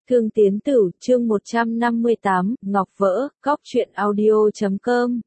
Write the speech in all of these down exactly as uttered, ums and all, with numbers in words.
Thương Tiến Tử, chương một trăm năm mươi tám, Ngọc Vỡ, Cóc Truyện Audio chấm com.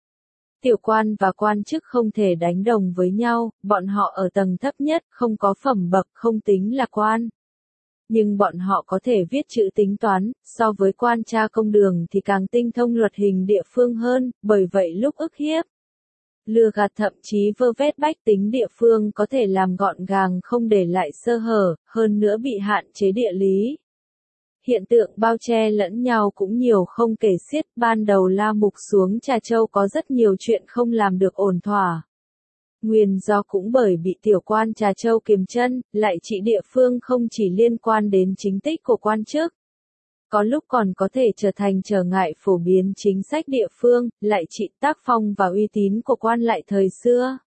Tiểu quan và quan chức không thể đánh đồng với nhau, bọn họ ở tầng thấp nhất, không có phẩm bậc, không tính là quan. Nhưng bọn họ có thể viết chữ tính toán, so với quan tra công đường thì càng tinh thông luật hình địa phương hơn, bởi vậy lúc ức hiếp, lừa gạt thậm chí vơ vét bách tính địa phương có thể làm gọn gàng không để lại sơ hở, hơn nữa bị hạn chế địa lý. Hiện tượng bao che lẫn nhau cũng nhiều không kể xiết, ban đầu La Mục xuống Trà Châu có rất nhiều chuyện không làm được ổn thỏa. Nguyên do cũng bởi bị tiểu quan Trà Châu kiềm chân, lại trị địa phương không chỉ liên quan đến chính tích của quan chức. Có lúc còn có thể trở thành trở ngại phổ biến chính sách địa phương, lại trị tác phong và uy tín của quan lại thời xưa.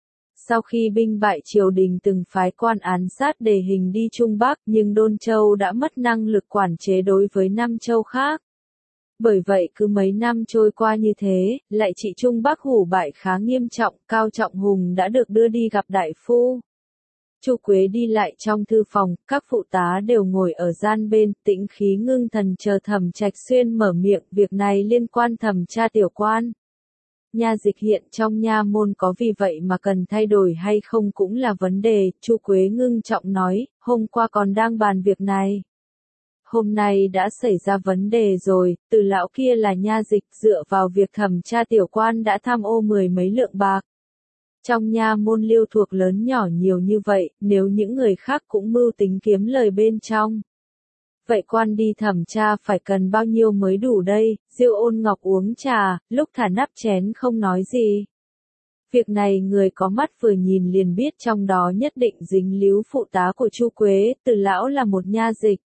Sau khi binh bại triều đình từng phái quan án sát đề hình đi Trung Bắc, nhưng Đôn Châu đã mất năng lực quản chế đối với năm châu khác. Bởi vậy cứ mấy năm trôi qua như thế, lại trị Trung Bắc hủ bại khá nghiêm trọng, Cao Trọng Hùng đã được đưa đi gặp đại phu. Chu Quế đi lại trong thư phòng, các phụ tá đều ngồi ở gian bên, tĩnh khí ngưng thần chờ Thẩm Trạch Xuyên mở miệng, việc này liên quan thẩm tra tiểu quan. Nha dịch hiện trong nha môn có vì vậy mà cần thay đổi hay không cũng là vấn đề, Chu Quế ngưng trọng nói, hôm qua còn đang bàn việc này. Hôm nay đã xảy ra vấn đề rồi, từ lão kia là nha dịch dựa vào việc thẩm tra tiểu quan đã tham ô mười mấy lượng bạc. Trong nha môn liêu thuộc lớn nhỏ nhiều như vậy, nếu những người khác cũng mưu tính kiếm lời bên trong. Vậy quan đi thẩm tra phải cần bao nhiêu mới đủ đây? Diêu Ôn Ngọc uống trà, lúc thả nắp chén không nói gì. Việc này người có mắt vừa nhìn liền biết trong đó nhất định dính líu phụ tá của Chu Quế, từ lão là một nha dịch.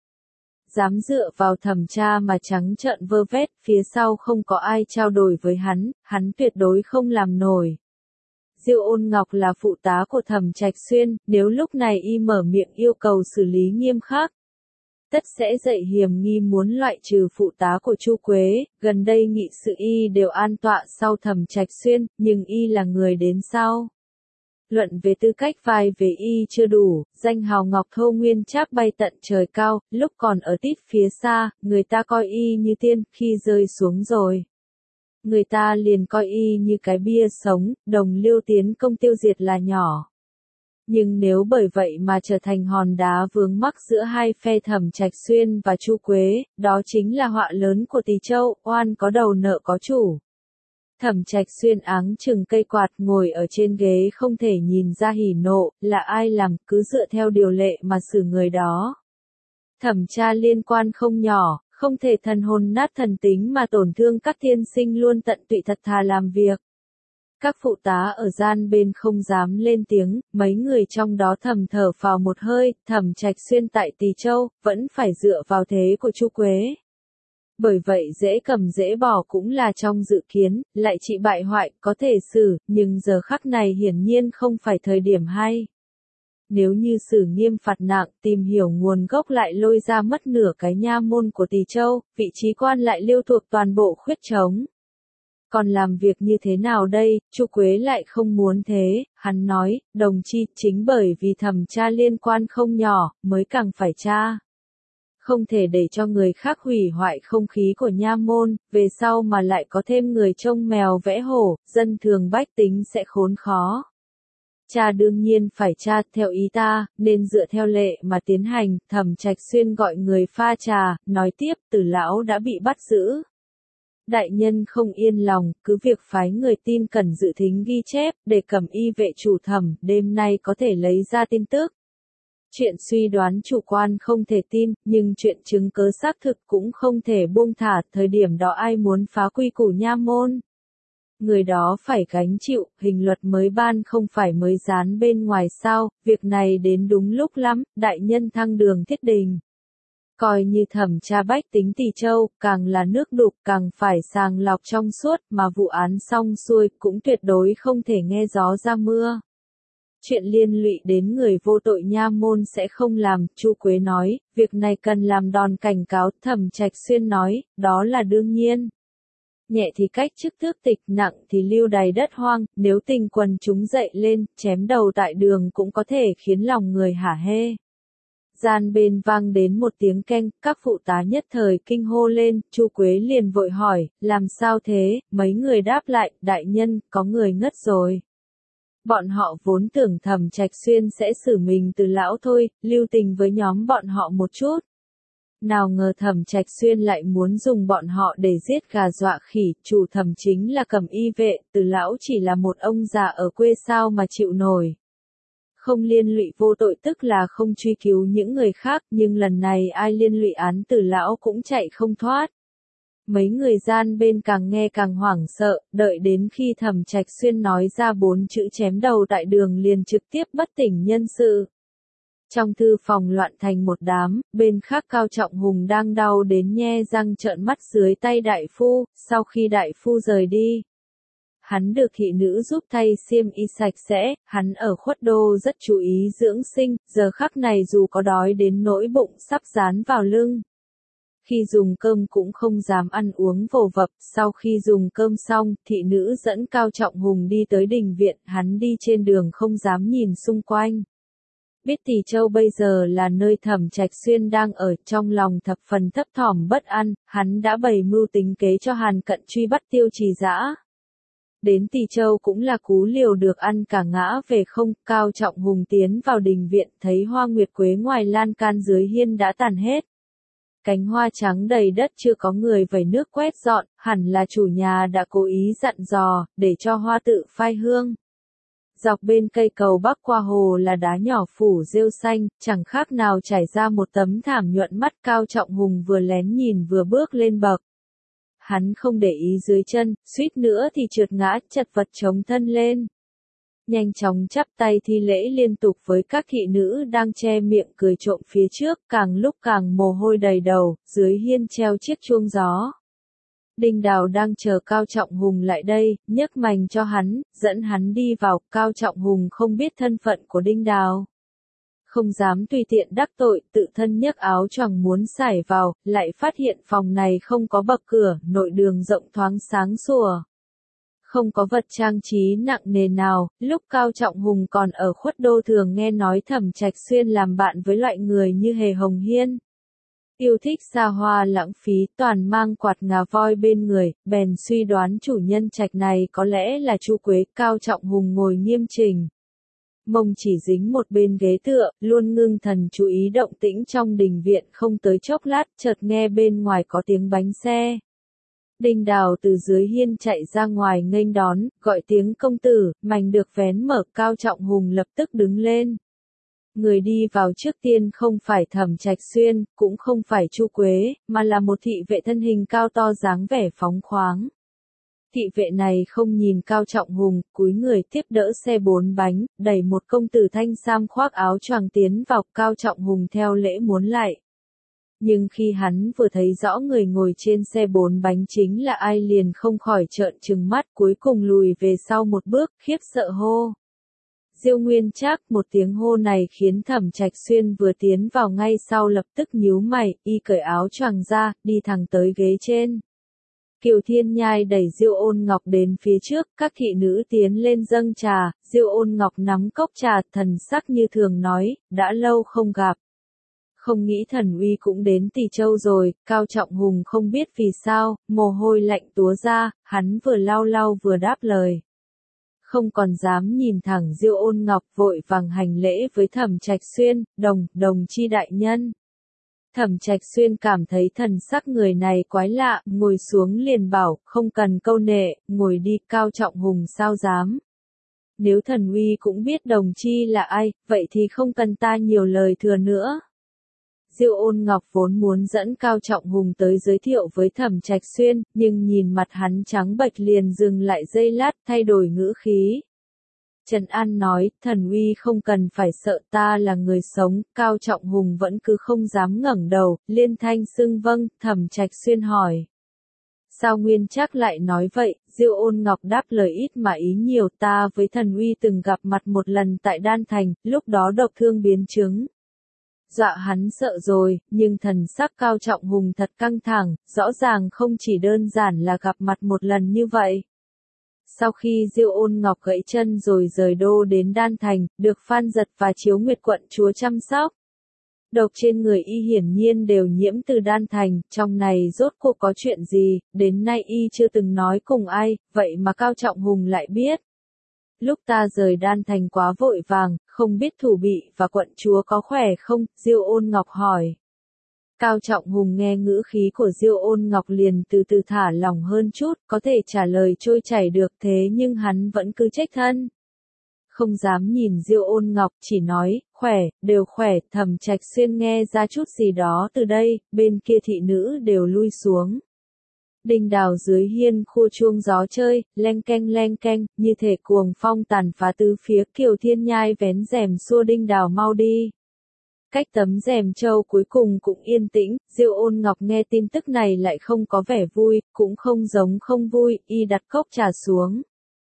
Dám dựa vào thẩm tra mà trắng trợn vơ vét, phía sau không có ai trao đổi với hắn, hắn tuyệt đối không làm nổi. Diêu Ôn Ngọc là phụ tá của Thẩm Trạch Xuyên, nếu lúc này y mở miệng yêu cầu xử lý nghiêm khắc, tất sẽ dậy hiểm nghi muốn loại trừ phụ tá của Chu Quế. Gần đây nghị sự y đều an tọa sau Thẩm Trạch Xuyên, nhưng y là người đến sau. Luận về tư cách vai về y chưa đủ, danh hào Ngọc Thô Nguyên cháp bay tận trời cao, lúc còn ở tít phía xa, người ta coi y như tiên, khi rơi xuống rồi. Người ta liền coi y như cái bia sống, đồng liêu tiến công tiêu diệt là nhỏ. Nhưng nếu bởi vậy mà trở thành hòn đá vướng mắc giữa hai phe Thẩm Trạch Xuyên và Chu Quế, đó chính là họa lớn của Tỳ Châu, oan có đầu nợ có chủ. Thẩm Trạch Xuyên áng chừng cây quạt ngồi ở trên ghế không thể nhìn ra hỉ nộ, là ai làm cứ dựa theo điều lệ mà xử người đó. Thẩm tra liên quan không nhỏ, không thể thần hồn nát thần tính mà tổn thương các tiên sinh luôn tận tụy thật thà làm việc. Các phụ tá ở gian bên không dám lên tiếng, mấy người trong đó thầm thở phào một hơi, Thẩm Trạch Xuyên tại Tỳ Châu, vẫn phải dựa vào thế của Chu Quế. Bởi vậy dễ cầm dễ bỏ cũng là trong dự kiến, lại trị bại hoại, có thể xử, nhưng giờ khắc này hiển nhiên không phải thời điểm hay. Nếu như xử nghiêm phạt nặng, tìm hiểu nguồn gốc lại lôi ra mất nửa cái nha môn của Tỳ Châu, vị trí quan lại liêu thuộc toàn bộ khuyết trống. Còn làm việc như thế nào đây? Chu Quế lại không muốn thế, hắn nói, đồng chi, chính bởi vì thẩm tra liên quan không nhỏ, mới càng phải tra. Không thể để cho người khác hủy hoại không khí của nha môn, về sau mà lại có thêm người trông mèo vẽ hổ, dân thường bách tính sẽ khốn khó. Cha đương nhiên phải tra, theo ý ta, nên dựa theo lệ mà tiến hành. Thẩm Trạch Xuyên gọi người pha trà, nói tiếp, Từ lão đã bị bắt giữ. Đại nhân không yên lòng, cứ việc phái người tin cẩn dự thính ghi chép, để Cẩm Y vệ chủ thẩm, đêm nay có thể lấy ra tin tức. Chuyện suy đoán chủ quan không thể tin, nhưng chuyện chứng cớ xác thực cũng không thể buông thả, thời điểm đó ai muốn phá quy củ nha môn. Người đó phải gánh chịu, hình luật mới ban không phải mới dán bên ngoài sao, việc này đến đúng lúc lắm, đại nhân thăng đường thiết đình. Coi như thẩm tra bách tính Tỳ Châu, càng là nước đục càng phải sàng lọc trong suốt, mà vụ án xong xuôi cũng tuyệt đối không thể nghe gió ra mưa. Chuyện liên lụy đến người vô tội nha môn sẽ không làm, Chu Quế nói, việc này cần làm đòn cảnh cáo. Thẩm Trạch Xuyên nói, đó là đương nhiên. Nhẹ thì cách chức tước tịch, nặng thì lưu đày đất hoang, nếu tình quần chúng dậy lên, chém đầu tại đường cũng có thể khiến lòng người hả hê. Gian bên vang đến một tiếng keng, các phụ tá nhất thời kinh hô lên, Chu Quế liền vội hỏi, làm sao thế, mấy người đáp lại, đại nhân, có người ngất rồi. Bọn họ vốn tưởng Thẩm Trạch Xuyên sẽ xử mình từ lão thôi, lưu tình với nhóm bọn họ một chút. Nào ngờ Thẩm Trạch Xuyên lại muốn dùng bọn họ để giết gà dọa khỉ, chủ thẩm chính là Cẩm Y vệ, từ lão chỉ là một ông già ở quê sao mà chịu nổi. Không liên lụy vô tội tức là không truy cứu những người khác, nhưng lần này ai liên lụy án từ lão cũng chạy không thoát. Mấy người gian bên càng nghe càng hoảng sợ, đợi đến khi Thẩm Trạch Xuyên nói ra bốn chữ chém đầu tại đường liền trực tiếp bất tỉnh nhân sự. Trong thư phòng loạn thành một đám, bên khác Cao Trọng Hùng đang đau đến nhe răng trợn mắt dưới tay đại phu, sau khi đại phu rời đi. Hắn được thị nữ giúp thay xiêm y sạch sẽ, hắn ở Khuất Đô rất chú ý dưỡng sinh, giờ khắc này dù có đói đến nỗi bụng sắp dán vào lưng. Khi dùng cơm cũng không dám ăn uống vồ vập, sau khi dùng cơm xong, thị nữ dẫn Cao Trọng Hùng đi tới đình viện, hắn đi trên đường không dám nhìn xung quanh. Biết Tỷ Châu bây giờ là nơi Thẩm Trạch Xuyên đang ở, trong lòng thập phần thấp thỏm bất an, hắn đã bày mưu tính kế cho Hàn Cận truy bắt Tiêu Trì Dã. Đến Tỷ Châu cũng là cú liều được ăn cả ngã về không, Cao Trọng Hùng tiến vào đình viện, thấy hoa nguyệt quế ngoài lan can dưới hiên đã tàn hết. Cánh hoa trắng đầy đất chưa có người vẩy nước quét dọn, hẳn là chủ nhà đã cố ý dặn dò, để cho hoa tự phai hương. Dọc bên cây cầu bắc qua hồ là đá nhỏ phủ rêu xanh, chẳng khác nào trải ra một tấm thảm nhuận mắt. Cao Trọng Hùng vừa lén nhìn vừa bước lên bậc. Hắn không để ý dưới chân, suýt nữa thì trượt ngã, chật vật chống thân lên. Nhanh chóng chắp tay thi lễ liên tục với các thị nữ đang che miệng cười trộm phía trước, càng lúc càng mồ hôi đầy đầu, dưới hiên treo chiếc chuông gió. Đinh Đào đang chờ Cao Trọng Hùng lại đây, nhấc mành cho hắn, dẫn hắn đi vào. Cao Trọng Hùng không biết thân phận của Đinh Đào. Không dám tùy tiện đắc tội, tự thân nhấc áo choàng muốn xải vào, lại phát hiện phòng này không có bậc cửa, nội đường rộng thoáng sáng sủa. Không có vật trang trí nặng nề nào, lúc Cao Trọng Hùng còn ở Khuất Đô thường nghe nói Thẩm Trạch Xuyên làm bạn với loại người như Hề Hồng Hiên. Yêu thích xa hoa lãng phí, toàn mang quạt ngà voi bên người, bèn suy đoán chủ nhân trạch này có lẽ là Chu Quế. Cao Trọng Hùng ngồi nghiêm chỉnh. Mông chỉ dính một bên ghế tựa, luôn ngưng thần chú ý động tĩnh trong đình viện, không tới chốc lát, chợt nghe bên ngoài có tiếng bánh xe. Đinh Đào từ dưới hiên chạy ra ngoài nghênh đón, gọi tiếng công tử, mành được vén mở. Cao Trọng Hùng lập tức đứng lên. Người đi vào trước tiên không phải Thẩm Trạch Xuyên, cũng không phải Chu Quế, mà là một thị vệ thân hình cao to dáng vẻ phóng khoáng. Thị vệ này không nhìn Cao Trọng Hùng, cúi người tiếp đỡ xe bốn bánh, đẩy một công tử thanh sam khoác áo choàng tiến vào. Cao Trọng Hùng theo lễ muốn lại. Nhưng khi hắn vừa thấy rõ người ngồi trên xe bốn bánh chính là ai liền không khỏi trợn trừng mắt, cuối cùng lùi về sau một bước, khiếp sợ hô. Diêu Nguyên Trác. Một tiếng hô này khiến Thẩm Trạch Xuyên vừa tiến vào ngay sau lập tức nhíu mày, y cởi áo choàng ra, đi thẳng tới ghế trên. Kiều Thiên Nhai đẩy Diêu Ôn Ngọc đến phía trước, các thị nữ tiến lên dâng trà, Diêu Ôn Ngọc nắm cốc trà, thần sắc như thường nói, đã lâu không gặp. Không nghĩ Thần Uy cũng đến Tỷ Châu rồi. Cao Trọng Hùng không biết vì sao, mồ hôi lạnh túa ra, hắn vừa lau lau vừa đáp lời. Không còn dám nhìn thẳng Diêu Ôn Ngọc, vội vàng hành lễ với Thẩm Trạch Xuyên, đồng, đồng chi đại nhân. Thẩm Trạch Xuyên cảm thấy thần sắc người này quái lạ, ngồi xuống liền bảo, không cần câu nệ, ngồi đi. Cao Trọng Hùng sao dám. Nếu Thần Uy cũng biết đồng chi là ai, vậy thì không cần ta nhiều lời thừa nữa. Diêu Ôn Ngọc vốn muốn dẫn Cao Trọng Hùng tới giới thiệu với Thẩm Trạch Xuyên, nhưng nhìn mặt hắn trắng bệch liền dừng lại giây lát, thay đổi ngữ khí. Trần An nói, Thần Uy không cần phải sợ, ta là người sống. Cao Trọng Hùng vẫn cứ không dám ngẩng đầu, liên thanh xưng vâng. Thẩm Trạch Xuyên hỏi. Sao Nguyên Trác lại nói vậy? Diêu Ôn Ngọc đáp lời ít mà ý nhiều, ta với Thần Uy từng gặp mặt một lần tại Đan Thành, lúc đó độc thương biến chứng. Dọa hắn sợ rồi, nhưng thần sắc Cao Trọng Hùng thật căng thẳng, rõ ràng không chỉ đơn giản là gặp mặt một lần như vậy. Sau khi Diêu Ôn Ngọc gãy chân rồi rời đô đến Đan Thành, được Phan Giật và Chiếu Nguyệt quận chúa chăm sóc. Độc trên người y hiển nhiên đều nhiễm từ đan thành, trong này rốt cuộc có chuyện gì, đến nay y chưa từng nói cùng ai, vậy mà Cao Trọng Hùng lại biết. Lúc ta rời đan thành quá vội vàng, không biết thủ bị và quận chúa có khỏe không, Diêu Ôn Ngọc hỏi. Cao Trọng Hùng nghe ngữ khí của Diêu Ôn Ngọc liền từ từ thả lỏng hơn chút, có thể trả lời trôi chảy được thế nhưng hắn vẫn cứ trách thân. Không dám nhìn Diêu Ôn Ngọc, chỉ nói, khỏe, đều khỏe, Thẩm Trạch Xuyên nghe ra chút gì đó từ đây, bên kia thị nữ đều lui xuống. Đinh đào dưới hiên khu chuông gió chơi, leng keng leng keng, như thể cuồng phong tàn phá tứ phía, Kiều Thiên Nhai vén rèm xua Đinh đào mau đi. Cách tấm rèm trâu cuối cùng cũng yên tĩnh, Diêu Ôn Ngọc nghe tin tức này lại không có vẻ vui, cũng không giống không vui, y đặt cốc trà xuống.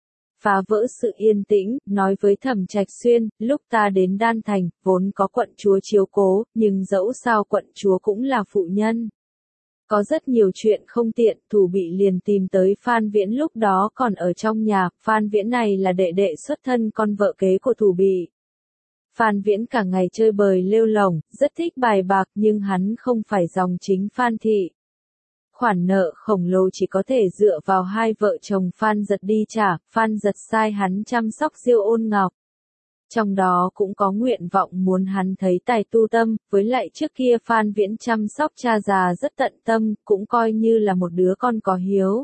Phá vỡ sự yên tĩnh, nói với Thẩm Trạch Xuyên, lúc ta đến Đan Thành, vốn có quận chúa chiếu cố, nhưng dẫu sao quận chúa cũng là phụ nhân. Có rất nhiều chuyện không tiện, Thủ Bị liền tìm tới Phan Viễn lúc đó còn ở trong nhà, Phan Viễn này là đệ đệ xuất thân con vợ kế của Thủ Bị. Phan Viễn cả ngày chơi bời lêu lổng, rất thích bài bạc nhưng hắn không phải dòng chính Phan thị. Khoản nợ khổng lồ chỉ có thể dựa vào hai vợ chồng Phan Giật đi trả, Phan Giật sai hắn chăm sóc Diêu Ôn Ngọc. Trong đó cũng có nguyện vọng muốn hắn thấy tài tu tâm, với lại trước kia Phan Viễn chăm sóc cha già rất tận tâm, cũng coi như là một đứa con có hiếu.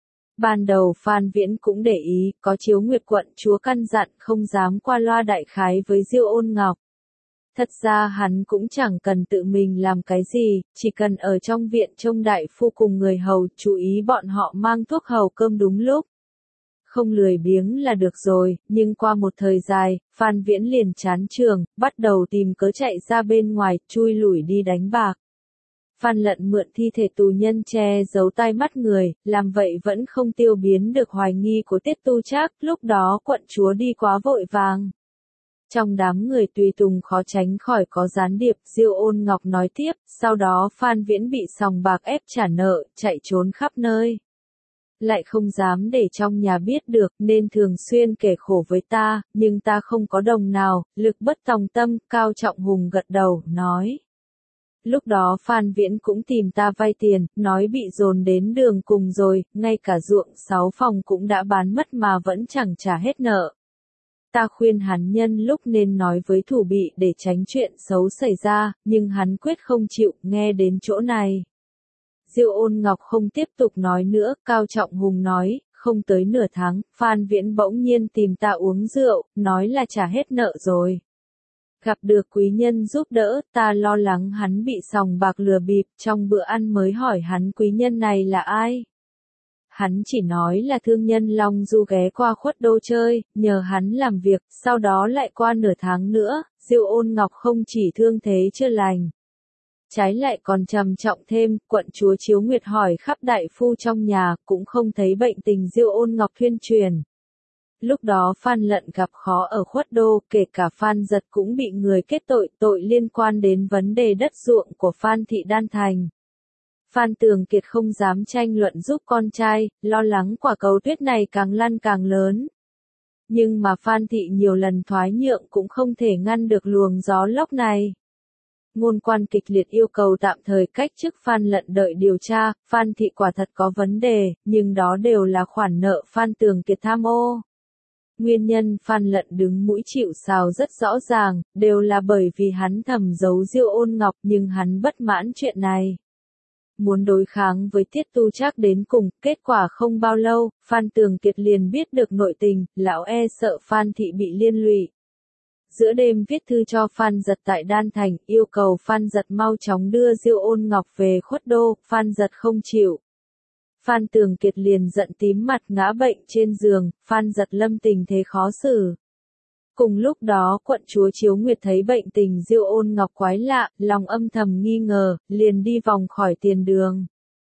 Ban đầu Phan Viễn cũng để ý, có Chiếu Nguyệt quận chúa căn dặn không dám qua loa đại khái với Diêu Ôn Ngọc. Thật ra hắn cũng chẳng cần tự mình làm cái gì, chỉ cần ở trong viện trông đại phu cùng người hầu chú ý bọn họ mang thuốc hầu cơm đúng lúc. Không lười biếng là được rồi, nhưng qua một thời dài, Phan Viễn liền chán trường, bắt đầu tìm cớ chạy ra bên ngoài, chui lủi đi đánh bạc. Phan Lận mượn thi thể tù nhân che giấu tai mắt người, làm vậy vẫn không tiêu biến được hoài nghi của Tiết Tu Trác, lúc đó quận chúa đi quá vội vàng. Trong đám người tùy tùng khó tránh khỏi có gián điệp, Diêu Ôn Ngọc nói tiếp, sau đó Phan Viễn bị sòng bạc ép trả nợ, chạy trốn khắp nơi. Lại không dám để trong nhà biết được, nên thường xuyên kể khổ với ta, nhưng ta không có đồng nào, lực bất tòng tâm, Cao Trọng Hùng gật đầu, nói. Lúc đó Phan Viễn cũng tìm ta vay tiền, nói bị dồn đến đường cùng rồi, ngay cả ruộng sáu phòng cũng đã bán mất mà vẫn chẳng trả hết nợ. Ta khuyên hắn nhân lúc nên nói với Thủ Bị để tránh chuyện xấu xảy ra, nhưng hắn quyết không chịu, nghe đến chỗ này. Diêu Ôn Ngọc không tiếp tục nói nữa, Cao Trọng Hùng nói, không tới nửa tháng, Phan Viễn bỗng nhiên tìm ta uống rượu, nói là trả hết nợ rồi. Gặp được quý nhân giúp đỡ, ta lo lắng hắn bị sòng bạc lừa bịp, trong bữa ăn mới hỏi hắn quý nhân này là ai. Hắn chỉ nói là thương nhân Long Du ghé qua Khuất Đô chơi, nhờ hắn làm việc, sau đó lại qua nửa tháng nữa, Diêu Ôn Ngọc không chỉ thương thế chưa lành. Trái lại còn trầm trọng thêm, quận chúa Chiếu Nguyệt hỏi khắp đại phu trong nhà, cũng không thấy bệnh tình Diêu Ôn Ngọc thuyên truyền. Lúc đó Phan Lận gặp khó ở Khuất Đô, kể cả Phan Giật cũng bị người kết tội, tội liên quan đến vấn đề đất ruộng của Phan thị Đan Thành. Phan Tường Kiệt không dám tranh luận giúp con trai, lo lắng quả cầu tuyết này càng lăn càng lớn. Nhưng mà Phan thị nhiều lần thoái nhượng cũng không thể ngăn được luồng gió lốc này. Ngôn quan kịch liệt yêu cầu tạm thời cách chức Phan Lận đợi điều tra, Phan thị quả thật có vấn đề, nhưng đó đều là khoản nợ Phan Tường Kiệt tham ô. Nguyên nhân Phan Lận đứng mũi chịu sào rất rõ ràng, đều là bởi vì hắn thầm giấu Diêu Ôn Ngọc nhưng hắn bất mãn chuyện này. Muốn đối kháng với Tiết Tu Trác đến cùng, kết quả không bao lâu, Phan Tường Kiệt liền biết được nội tình, lão e sợ Phan thị bị liên lụy. Giữa đêm viết thư cho Phan Giật tại Đan Thành, yêu cầu Phan Giật mau chóng đưa Diêu Ôn Ngọc về Khuất Đô, Phan Giật không chịu. Phan Tường Kiệt liền giận tím mặt ngã bệnh trên giường, Phan Giật lâm tình thế khó xử. Cùng lúc đó quận chúa Chiếu Nguyệt thấy bệnh tình Diêu Ôn Ngọc quái lạ, lòng âm thầm nghi ngờ, liền đi vòng khỏi tiền đường.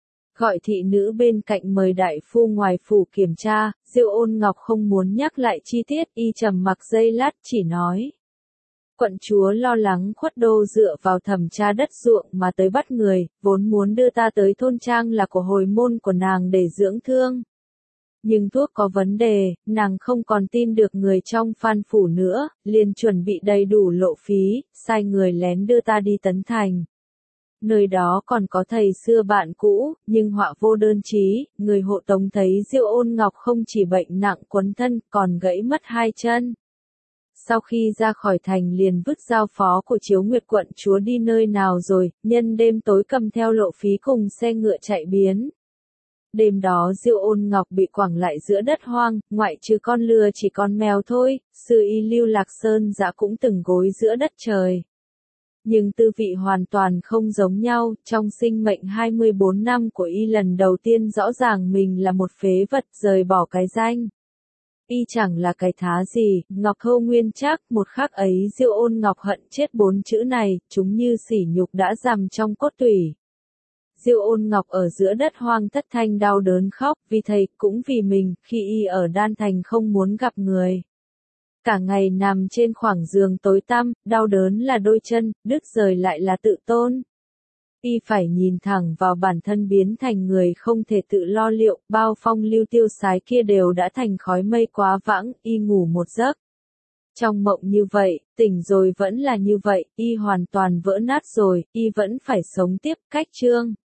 Gọi thị nữ bên cạnh mời đại phu ngoài phủ kiểm tra, Diêu Ôn Ngọc không muốn nhắc lại chi tiết, y trầm mặc giây lát chỉ nói. Quận chúa lo lắng Khuất Đô dựa vào thẩm tra đất ruộng mà tới bắt người, vốn muốn đưa ta tới thôn trang là của hồi môn của nàng để dưỡng thương. Nhưng thuốc có vấn đề, nàng không còn tin được người trong Phan phủ nữa, liền chuẩn bị đầy đủ lộ phí, sai người lén đưa ta đi Tấn Thành. Nơi đó còn có thầy xưa bạn cũ, nhưng họa vô đơn chí, người hộ tống thấy Diêu Ôn Ngọc không chỉ bệnh nặng quấn thân, còn gãy mất hai chân. Sau khi ra khỏi thành liền vứt giao phó của Chiếu Nguyệt quận chúa đi nơi nào rồi, nhân đêm tối cầm theo lộ phí cùng xe ngựa chạy biến. Đêm đó Diêu Ôn Ngọc bị quẳng lại giữa đất hoang, ngoại trừ con lừa chỉ con mèo thôi, sư y Lưu Lạc Sơn Dã cũng từng gối giữa đất trời. Nhưng tư vị hoàn toàn không giống nhau, trong sinh mệnh hai mươi bốn năm của y lần đầu tiên rõ ràng mình là một phế vật rời bỏ cái danh. Y chẳng là cái thá gì, Ngọc Hâu Nguyên chắc, một khắc ấy Diêu Ôn Ngọc hận chết bốn chữ này, chúng như sỉ nhục đã rằm trong cốt tủy. Diêu Ôn Ngọc ở giữa đất hoang thất thanh đau đớn khóc, vì thầy, cũng vì mình, khi y ở Đan Thành không muốn gặp người. Cả ngày nằm trên khoảng giường tối tăm, đau đớn là đôi chân, đứt rời lại là tự tôn. Y phải nhìn thẳng vào bản thân biến thành người không thể tự lo liệu, bao phong lưu tiêu sái kia đều đã thành khói mây quá vãng, y ngủ một giấc. Trong mộng như vậy, tỉnh rồi vẫn là như vậy, y hoàn toàn vỡ nát rồi, y vẫn phải sống tiếp, cách chương.